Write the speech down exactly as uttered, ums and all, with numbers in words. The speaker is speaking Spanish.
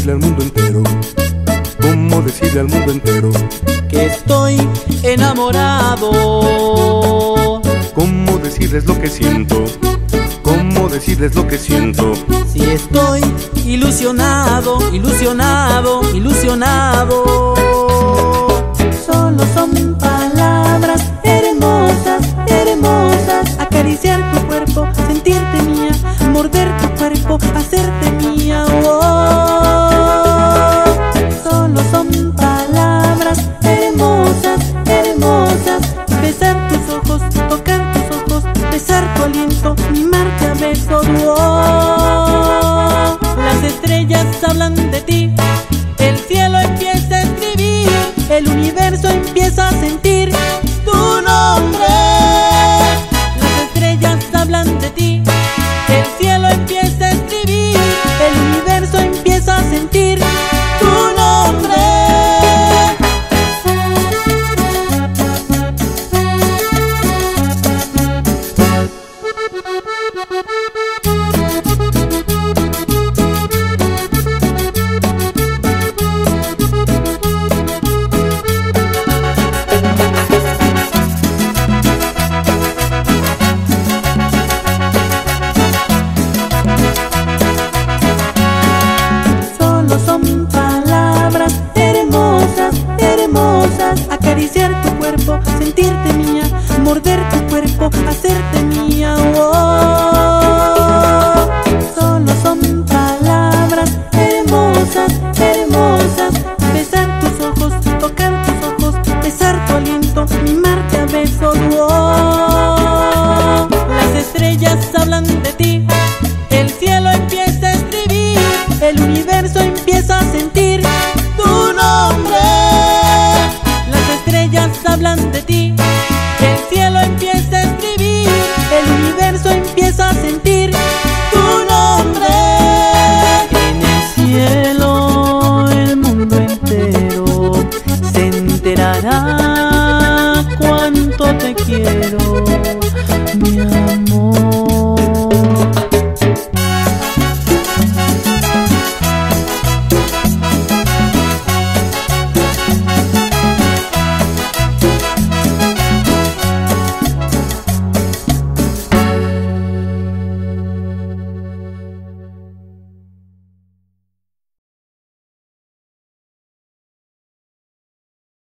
decirle al mundo entero? ¿Cómo decirle al mundo entero que estoy enamorado? ¿Cómo decirles lo que siento? ¿Cómo decirles lo que siento? Si estoy ilusionado, ilusionado, ilusionado. Solo son palabras hermosas, hermosas. Acariciar tu cuerpo, sentirte mía, morder tu cuerpo, hacerte mía. Oh, solo son palabras hermosas, hermosas. Besar tus ojos, tocar tus ojos, besar tu aliento, mimarte a besos. Oh, las estrellas hablan de ti, el cielo empieza a escribir, el universo empieza a sentir tu nombre. Las estrellas hablan de ti, el cielo empieza a escribir, el universo empieza a sentir tu nombre. Son palabras hermosas, hermosas. Acariciar tu cuerpo, sentirte mía, morder tu cuerpo, hacerte mía. Oh, solo son palabras hermosas, hermosas. Besar tus ojos, tocar tus ojos, besar tu aliento, mimarte a besos. Oh, las estrellas hablan de ti, el cielo empieza a escribir, el universo empieza a sentir tu nombre. Las estrellas hablan de ti, el cielo empieza